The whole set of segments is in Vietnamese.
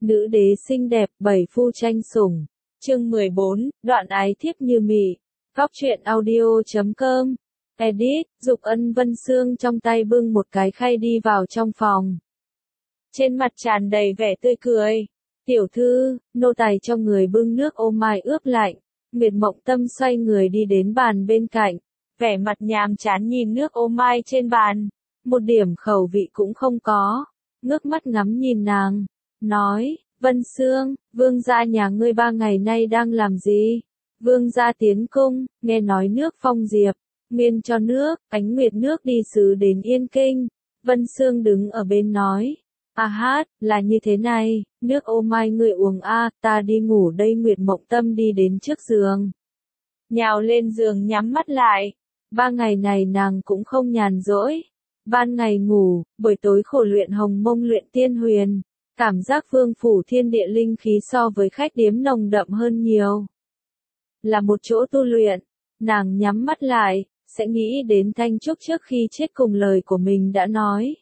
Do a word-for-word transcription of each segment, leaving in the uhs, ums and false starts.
Nữ đế xinh đẹp, bảy phu tranh sủng. Chương mười bốn, đoạn ái thiếp như mị. Góc truyện audio chấm com. Edit, Dục Ân Vân Sương trong tay bưng một cái khay đi vào trong phòng. Trên mặt tràn đầy vẻ tươi cười. Tiểu thư, nô tài cho người bưng nước ô mai ướp lạnh. Nguyệt Mộng Tâm xoay người đi đến bàn bên cạnh. Vẻ mặt nhàm chán nhìn nước ô mai trên bàn. Một điểm khẩu vị cũng không có. Ngước mắt ngắm nhìn nàng. Nói, Vân Sương, vương gia nhà ngươi ba ngày nay đang làm gì? Vương gia tiến cung, nghe nói nước phong diệp, nguyên cho nước, ánh nguyệt nước đi sứ đến Yên Kinh. Vân Sương đứng ở bên nói, à hát, là như thế này, nước ô mai ngươi uống a, ta đi ngủ đây. Nguyệt Mộng Tâm đi đến trước giường, nhào lên giường nhắm mắt lại. Ba ngày này nàng cũng không nhàn rỗi, ban ngày ngủ, buổi tối khổ luyện hồng mông luyện tiên huyền. Cảm giác vương phủ thiên địa linh khí so với khách điếm nồng đậm hơn nhiều. Là một chỗ tu luyện, nàng nhắm mắt lại, sẽ nghĩ đến Thanh Trúc trước khi chết cùng lời của mình đã nói.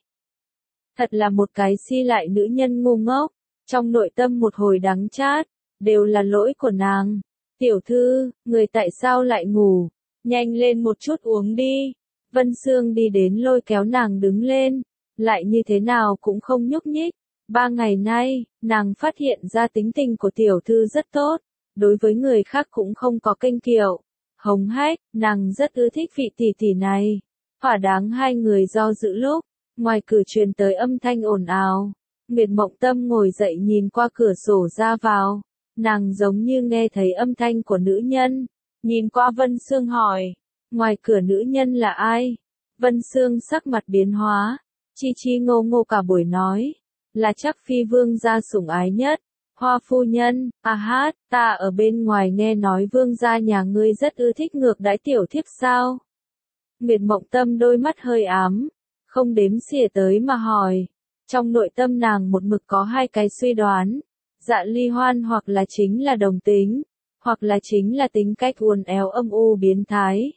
Thật là một cái si lại nữ nhân ngu ngốc, trong nội tâm một hồi đắng chát, đều là lỗi của nàng. Tiểu thư, người tại sao lại ngủ, nhanh lên một chút uống đi. Vân Sương đi đến lôi kéo nàng đứng lên, lại như thế nào cũng không nhúc nhích. Ba ngày nay, nàng phát hiện ra tính tình của tiểu thư rất tốt, đối với người khác cũng không có kênh kiệu, hống hách, nàng rất ưa thích vị tỷ tỷ này. Thỏa đáng hai người do dự lúc, ngoài cửa truyền tới âm thanh ồn ào. Nguyệt Mộng Tâm ngồi dậy nhìn qua cửa sổ ra vào, nàng giống như nghe thấy âm thanh của nữ nhân, nhìn qua Vân Sương hỏi, ngoài cửa nữ nhân là ai? Vân Sương sắc mặt biến hóa, chi chi ngô ngô cả buổi nói. Là chắc phi vương gia sủng ái nhất, Hoa phu nhân. À hát, ta ở bên ngoài nghe nói vương gia nhà ngươi rất ưa thích ngược đãi tiểu thiếp sao? Nguyệt Mộng Tâm đôi mắt hơi ám, không đếm xỉa tới mà hỏi. Trong nội tâm nàng một mực có hai cái suy đoán, Dạ Ly Hoan hoặc là chính là đồng tính, hoặc là chính là tính cách uốn éo âm u biến thái.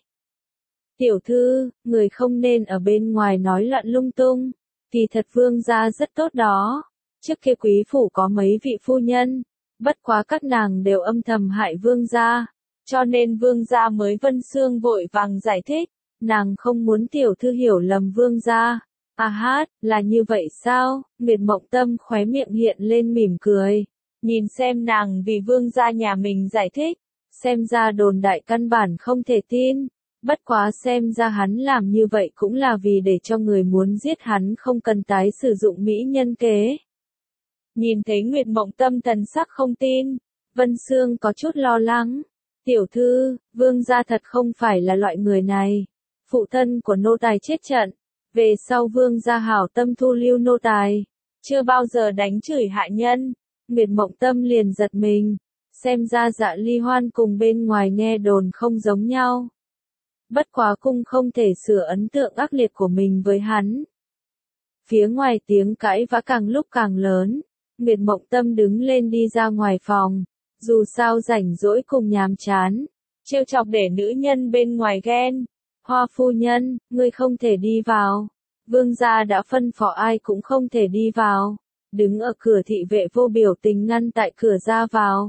Tiểu thư, người không nên ở bên ngoài nói loạn lung tung. Kỳ thật vương gia rất tốt đó, trước kia quý phủ có mấy vị phu nhân, bất quá các nàng đều âm thầm hại vương gia, cho nên vương gia mới. Vân Sương vội vàng giải thích, nàng không muốn tiểu thư hiểu lầm vương gia. À hát, là như vậy sao? Nguyệt Mộng Tâm khóe miệng hiện lên mỉm cười, nhìn xem nàng vì vương gia nhà mình giải thích, xem ra đồn đại căn bản không thể tin. Bất quá xem ra hắn làm như vậy cũng là vì để cho người muốn giết hắn không cần tái sử dụng mỹ nhân kế. Nhìn thấy Nguyệt Mộng Tâm thần sắc không tin, Vân Sương có chút lo lắng. Tiểu thư, vương gia thật không phải là loại người này. Phụ thân của nô tài chết trận, về sau vương gia hảo tâm thu lưu nô tài, chưa bao giờ đánh chửi hạ nhân. Nguyệt Mộng Tâm liền giật mình, xem ra Dạ Ly Hoan cùng bên ngoài nghe đồn không giống nhau. Bất quá cung không thể sửa ấn tượng ác liệt của mình với hắn. Phía ngoài tiếng cãi vã càng lúc càng lớn, Nguyệt Mộng Tâm đứng lên đi ra ngoài phòng, dù sao rảnh rỗi cùng nhàm chán, trêu chọc để nữ nhân bên ngoài ghen. Hoa phu nhân, ngươi không thể đi vào, vương gia đã phân phó ai cũng không thể đi vào. Đứng ở cửa thị vệ vô biểu tình ngăn tại cửa ra vào.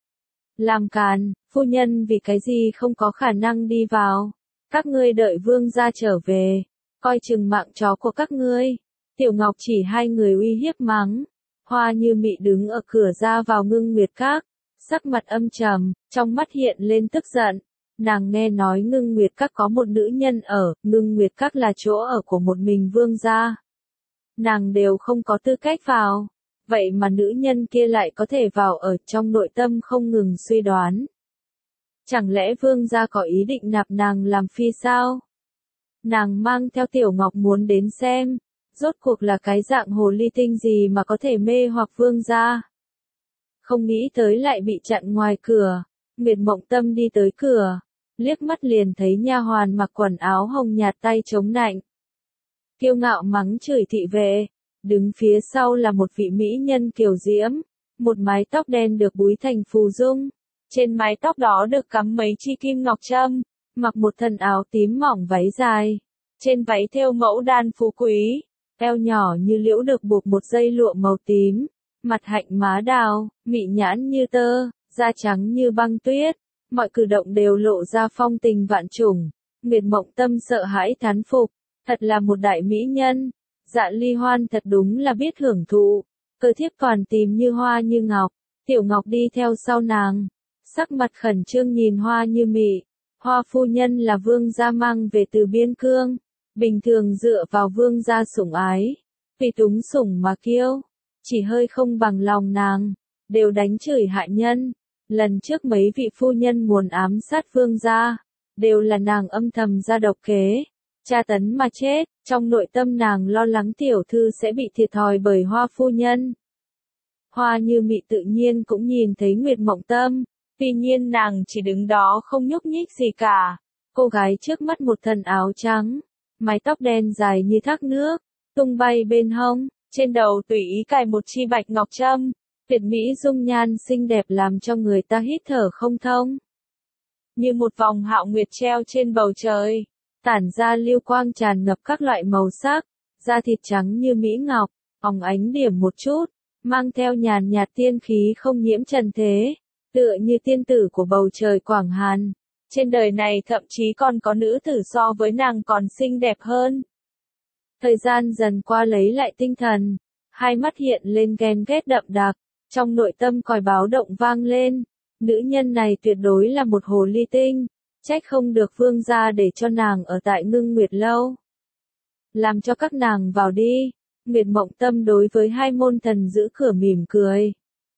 Làm càn, phu nhân vì cái gì không có khả năng đi vào. Các ngươi đợi vương gia trở về, coi chừng mạng chó của các ngươi. Tiểu Ngọc chỉ hai người uy hiếp mắng. Hoa Như Mị đứng ở cửa ra vào Ngưng Nguyệt Các, sắc mặt âm trầm, trong mắt hiện lên tức giận. Nàng nghe nói Ngưng Nguyệt Các có một nữ nhân ở, Ngưng Nguyệt Các là chỗ ở của một mình vương gia. Nàng đều không có tư cách vào, vậy mà nữ nhân kia lại có thể vào ở. Trong nội tâm không ngừng suy đoán. Chẳng lẽ vương gia có ý định nạp nàng làm phi sao? Nàng mang theo Tiểu Ngọc muốn đến xem, rốt cuộc là cái dạng hồ ly tinh gì mà có thể mê hoặc vương gia. Không nghĩ tới lại bị chặn ngoài cửa. Nguyệt Mộng Tâm đi tới cửa, liếc mắt liền thấy nha hoàn mặc quần áo hồng nhạt tay chống nạnh. Kiêu ngạo mắng chửi thị vệ, đứng phía sau là một vị mỹ nhân kiều diễm, một mái tóc đen được búi thành phù dung. Trên mái tóc đó được cắm mấy chi kim ngọc trâm, mặc một thân áo tím mỏng váy dài. Trên váy thêu mẫu đan phú quý, eo nhỏ như liễu được buộc một dây lụa màu tím. mặt hạnh má đào, mị nhãn như tơ, da trắng như băng tuyết, mọi cử động đều lộ ra phong tình vạn trùng. Nguyệt Mộng Tâm sợ hãi thán phục, thật là một đại mỹ nhân. Dạ Ly Hoan thật đúng là biết hưởng thụ, cơ thiếp còn tìm như hoa như ngọc. Tiểu Ngọc đi theo sau nàng, sắc mặt khẩn trương nhìn Hoa Như Mị. Hoa phu nhân là vương gia mang về từ biên cương, bình thường dựa vào vương gia sủng ái, tùy túng sủng mà kiêu, chỉ hơi không bằng lòng nàng, đều đánh chửi hạ nhân. Lần trước mấy vị phu nhân muốn ám sát vương gia, đều là nàng âm thầm ra độc kế, tra tấn mà chết. Trong nội tâm nàng lo lắng tiểu thư sẽ bị thiệt thòi bởi Hoa phu nhân. Hoa Như Mị tự nhiên cũng nhìn thấy Nguyệt Mộng Tâm, tuy nhiên nàng chỉ đứng đó không nhúc nhích gì cả. Cô gái trước mắt một thân áo trắng, mái tóc đen dài như thác nước, tung bay bên hông, trên đầu tùy ý cài một chi bạch ngọc trâm, tuyệt mỹ dung nhan xinh đẹp làm cho người ta hít thở không thông. Như một vòng hạo nguyệt treo trên bầu trời, tản ra lưu quang tràn ngập các loại màu sắc, da thịt trắng như mỹ ngọc, óng ánh điểm một chút, mang theo nhàn nhạt tiên khí không nhiễm trần thế, tựa như tiên tử của bầu trời Quảng Hàn. Trên đời này thậm chí còn có nữ tử so với nàng còn xinh đẹp hơn. Thời gian dần qua lấy lại tinh thần, hai mắt hiện lên ghen ghét đậm đặc, trong nội tâm còi báo động vang lên. Nữ nhân này tuyệt đối là một hồ ly tinh, trách không được vương gia để cho nàng ở tại Ngưng Nguyệt Lâu. Làm cho các nàng vào đi. Nguyệt Mộng Tâm đối với hai môn thần giữ cửa mỉm cười.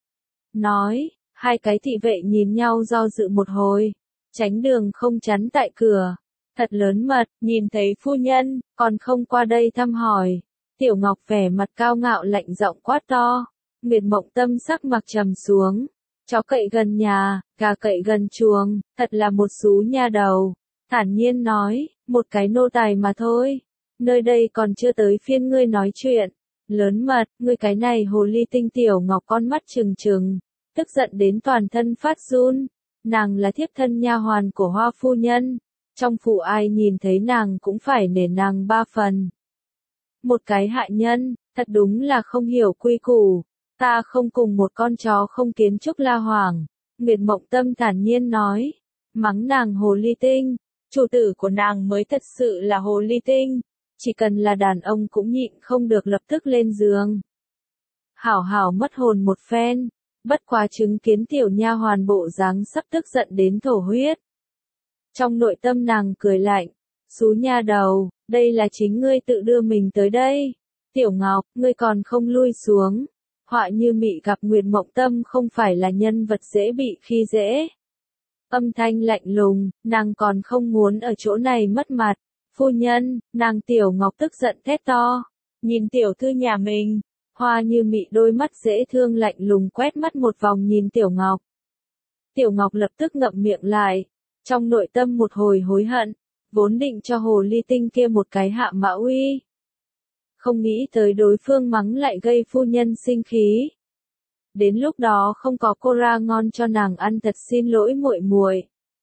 Nói, hai cái thị vệ nhìn nhau do dự một hồi, tránh đường không chắn tại cửa. Thật lớn mật, nhìn thấy phu nhân, còn không qua đây thăm hỏi. Tiểu Ngọc vẻ mặt cao ngạo lạnh giọng quát to. Nguyệt Mộng Tâm sắc mặt trầm xuống. Chó cậy gần nhà, gà cậy gần chuồng, thật là một xú nha đầu. Thản nhiên nói, một cái nô tài mà thôi. Nơi đây còn chưa tới phiên ngươi nói chuyện. Lớn mật, ngươi cái này hồ ly tinh. Tiểu Ngọc con mắt trừng trừng, tức giận đến toàn thân phát run. Nàng là thiếp thân nha hoàn của Hoa phu nhân, trong phủ ai nhìn thấy nàng cũng phải nể nàng ba phần. Một cái hạ nhân, thật đúng là không hiểu quy củ. Ta không cùng một con chó không kiến trúc la hoàng. Nguyệt Mộng Tâm thản nhiên nói, mắng nàng hồ ly tinh, chủ tử của nàng mới thật sự là hồ ly tinh. Chỉ cần là đàn ông cũng nhịn không được lập tức lên giường. Hảo hảo mất hồn một phen, bất quá chứng kiến tiểu nha hoàn bộ dáng sắp tức giận đến thổ huyết. Trong nội tâm nàng cười lạnh, xú nha đầu, đây là chính ngươi tự đưa mình tới đây. Tiểu Ngọc, ngươi còn không lui xuống. Họa Như Mị gặp Nguyệt Mộng Tâm không phải là nhân vật dễ bị khi dễ. Âm thanh lạnh lùng, nàng còn không muốn ở chỗ này mất mặt. Phu nhân, nàng Tiểu Ngọc tức giận thét to, nhìn tiểu thư nhà mình. Hoa Như Mị đôi mắt dễ thương lạnh lùng quét mắt một vòng nhìn Tiểu Ngọc. Tiểu Ngọc lập tức ngậm miệng lại, trong nội tâm một hồi hối hận, vốn định cho hồ ly tinh kia một cái hạ mã uy. Không nghĩ tới đối phương mắng lại gây phu nhân sinh khí. Đến lúc đó không có cô ra ngon cho nàng ăn, thật xin lỗi muội muội.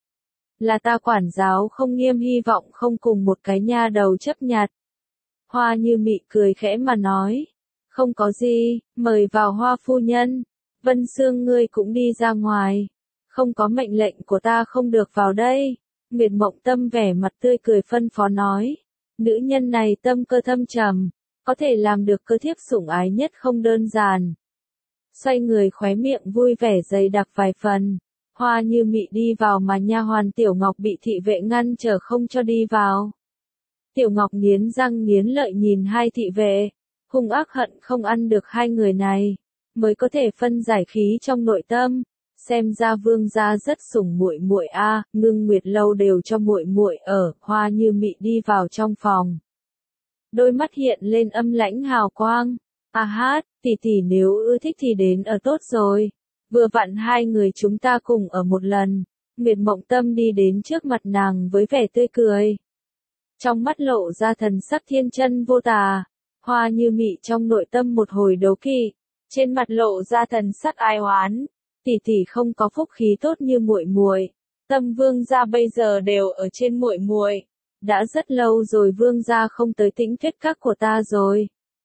Là ta quản giáo không nghiêm, hy vọng không cùng một cái nha đầu chấp nhặt. Hoa Như Mị cười khẽ mà nói, không có gì, mời vào Hoa phu nhân. Vân Sương ngươi cũng đi ra ngoài, không có mệnh lệnh của ta không được vào đây. Nguyệt Mộng Tâm vẻ mặt tươi cười phân phó nói, nữ nhân này tâm cơ thâm trầm, có thể làm được cơ thiếp sủng ái nhất không đơn giản. Xoay người khóe miệng vui vẻ dày đặc vài phần. Hoa Như Mị đi vào mà nha hoàn Tiểu Ngọc bị thị vệ ngăn trở không cho đi vào. Tiểu Ngọc nghiến răng nghiến lợi nhìn hai thị vệ, hung ác hận không ăn được hai người này, mới có thể phân giải khí trong nội tâm. Xem ra vương gia rất sủng muội muội a, Ngưng Nguyệt Lâu đều cho muội muội ở. Hoa Như Mị đi vào trong phòng, đôi mắt hiện lên âm lãnh hào quang. A hát, tỷ tỷ nếu ưa thích thì đến ở tốt rồi. Vừa vặn hai người chúng ta cùng ở một lần. Nguyệt Mộng Tâm đi đến trước mặt nàng với vẻ tươi cười, trong mắt lộ ra thần sắc thiên chân vô tà. Hoa Như Mị trong nội tâm một hồi đố kỵ, trên mặt lộ ra thần sắc ai oán. Tỷ tỷ không có phúc khí tốt như muội muội, tâm vương gia bây giờ đều ở trên muội muội. Đã rất lâu rồi vương gia không tới Tĩnh Tuyết Các của ta rồi.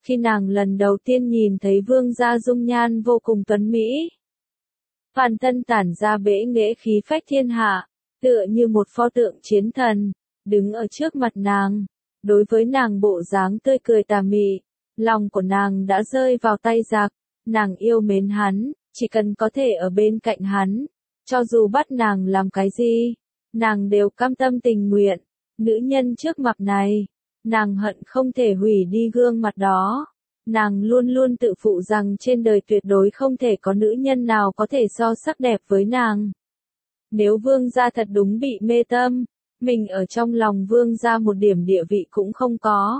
khi nàng lần đầu tiên nhìn thấy vương gia dung nhan vô cùng tuấn mỹ. Toàn thân tản ra bệ nghệ khí phách thiên hạ, tựa như một pho tượng chiến thần, đứng ở trước mặt nàng. Đối với nàng bộ dáng tươi cười tà mị, lòng của nàng đã rơi vào tay giặc, nàng yêu mến hắn, chỉ cần có thể ở bên cạnh hắn, cho dù bắt nàng làm cái gì, nàng đều cam tâm tình nguyện. Nữ nhân trước mặt này, nàng hận không thể hủy đi gương mặt đó. Nàng luôn luôn tự phụ rằng trên đời tuyệt đối không thể có nữ nhân nào có thể so sắc đẹp với nàng. Nếu vương gia thật đúng bị mê tâm, mình ở trong lòng vương gia một điểm địa vị cũng không có.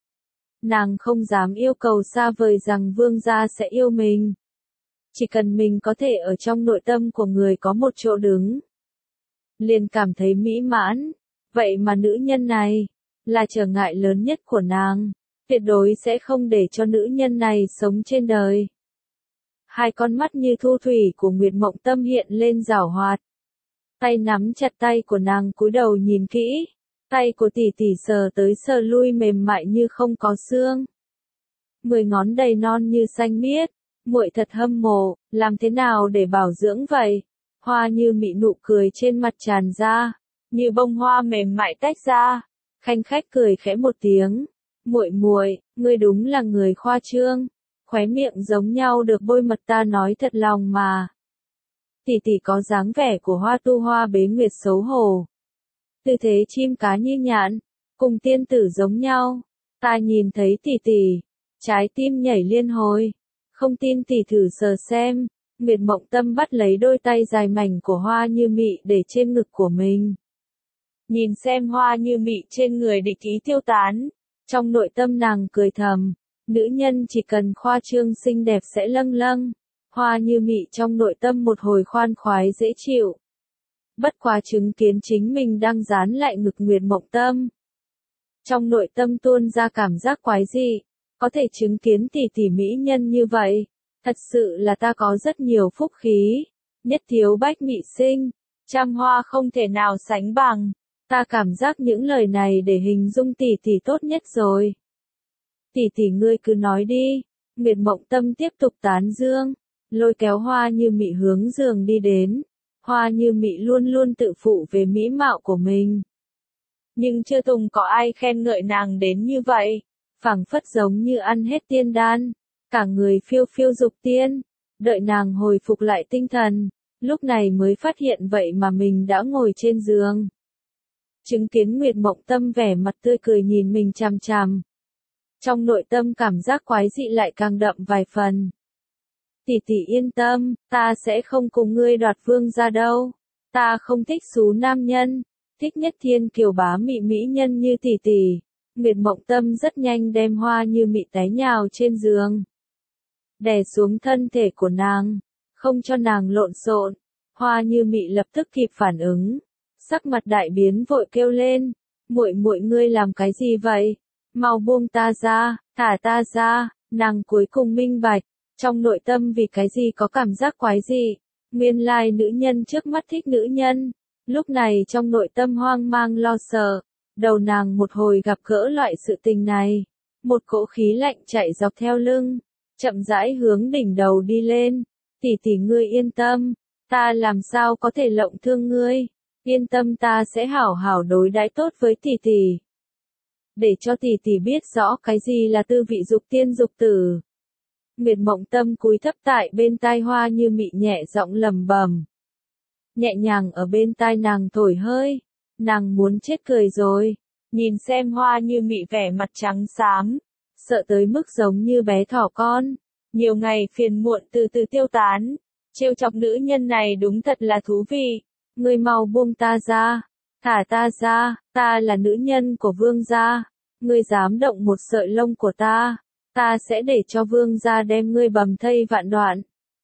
Nàng không dám yêu cầu xa vời rằng vương gia sẽ yêu mình. Chỉ cần mình có thể ở trong nội tâm của người có một chỗ đứng, liền cảm thấy mỹ mãn. Vậy mà nữ nhân này, là trở ngại lớn nhất của nàng, tuyệt đối sẽ không để cho nữ nhân này sống trên đời. Hai con mắt như thu thủy của Nguyệt Mộng Tâm hiện lên giảo hoạt. Tay nắm chặt tay của nàng cúi đầu nhìn kỹ, tay của tỷ tỷ sờ tới sờ lui mềm mại như không có xương. Mười ngón đầy non như xanh biếc, muội thật hâm mộ, làm thế nào để bảo dưỡng vậy? Hoa Như Mị nụ cười trên mặt tràn ra, như bông hoa mềm mại tách ra, khanh khách cười khẽ một tiếng, muội muội, ngươi đúng là người khoa trương, khóe miệng giống nhau được bôi mật, ta nói thật lòng mà. Tỷ tỷ có dáng vẻ của hoa tu hoa bế nguyệt xấu hổ, tư thế chim cá như nhạn, cùng tiên tử giống nhau. Ta nhìn thấy tỷ tỷ, trái tim nhảy liên hồi, không tin tỷ thử sờ xem. Nguyệt Mộng Tâm bắt lấy đôi tay dài mảnh của Hoa Như Mị để trên ngực của mình. Nhìn xem Hoa Như Mị trên người địch ý tiêu tán, trong nội tâm nàng cười thầm, nữ nhân chỉ cần khoa trương xinh đẹp sẽ lâng lâng. Hoa Như Mị trong nội tâm một hồi khoan khoái dễ chịu. Bất quá chứng kiến chính mình đang dán lại ngực Nguyệt Mộng Tâm, trong nội tâm tuôn ra cảm giác quái dị, có thể chứng kiến tỷ tỷ mỹ nhân như vậy, thật sự là ta có rất nhiều phúc khí, nhất thiếu bách mị sinh, trăm hoa không thể nào sánh bằng. Ta cảm giác những lời này để hình dung tỷ tỷ tốt nhất rồi. Tỷ tỷ ngươi cứ nói đi. Nguyệt Mộng Tâm tiếp tục tán dương, lôi kéo Hoa Như Mị hướng giường đi đến. Hoa Như Mị luôn luôn tự phụ về mỹ mạo của mình, nhưng chưa từng có ai khen ngợi nàng đến như vậy, phảng phất giống như ăn hết tiên đan, cả người phiêu phiêu dục tiên. Đợi nàng hồi phục lại tinh thần, lúc này mới phát hiện vậy mà mình đã ngồi trên giường. Chứng kiến Nguyệt Mộng Tâm vẻ mặt tươi cười nhìn mình chằm chằm, trong nội tâm cảm giác quái dị lại càng đậm vài phần. Tỷ tỷ yên tâm, ta sẽ không cùng ngươi đoạt vương gia đâu. Ta không thích xú nam nhân, thích nhất thiên kiều bá mị mỹ nhân như tỷ tỷ. Nguyệt Mộng Tâm rất nhanh đem Hoa Như Mị té nhào trên giường, đè xuống thân thể của nàng, không cho nàng lộn xộn. Hoa Như Mị lập tức kịp phản ứng, sắc mặt đại biến vội kêu lên, muội muội ngươi làm cái gì vậy? Mau buông ta ra, thả ta ra. Nàng cuối cùng minh bạch, trong nội tâm vì cái gì có cảm giác quái dị. Nguyên lai nữ nhân trước mắt thích nữ nhân, lúc này trong nội tâm hoang mang lo sợ, đầu nàng một hồi gặp gỡ loại sự tình này, một cỗ khí lạnh chạy dọc theo lưng, chậm rãi hướng đỉnh đầu đi lên. Tỷ tỷ ngươi yên tâm, ta làm sao có thể lộng thương ngươi, yên tâm ta sẽ hảo hảo đối đãi tốt với tỷ tỷ, để cho tỷ tỷ biết rõ cái gì là tư vị dục tiên dục tử. Nguyệt Mộng Tâm cúi thấp tại bên tai Hoa Như Mị nhẹ giọng lẩm bẩm, nhẹ nhàng ở bên tai nàng thổi hơi. Nàng muốn chết cười rồi, nhìn xem Hoa Như Mị vẻ mặt trắng xám, sợ tới mức giống như bé thỏ con. Nhiều ngày phiền muộn từ từ tiêu tán, trêu chọc nữ nhân này đúng thật là thú vị. Ngươi mau buông ta ra, thả ta ra, ta là nữ nhân của vương gia, ngươi dám động một sợi lông của ta, ta sẽ để cho vương gia đem ngươi bầm thây vạn đoạn.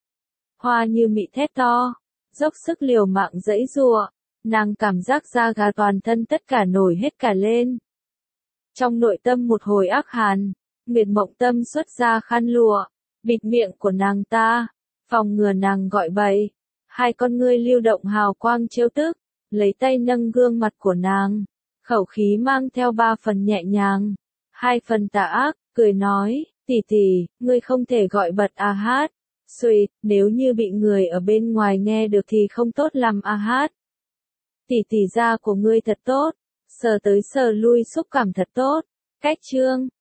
Hoa Như Mị thét to, dốc sức liều mạng giãy giụa, nàng cảm giác da gà toàn thân tất cả nổi hết cả lên. Trong nội tâm một hồi ác hàn, Nguyệt Mộng Tâm xuất ra khăn lụa, bịt miệng của nàng ta, phòng ngừa nàng gọi bậy. Hai con ngươi lưu động hào quang trêu tức, lấy tay nâng gương mặt của nàng, khẩu khí mang theo ba phần nhẹ nhàng, hai phần tà ác, cười nói, Tỷ tỷ, ngươi không thể gọi bật a hát. Sweet, nếu như bị người ở bên ngoài nghe được thì không tốt lắm a hát. Tỷ tỷ da của ngươi thật tốt. Sờ tới sờ lui xúc cảm thật tốt. Cách trương.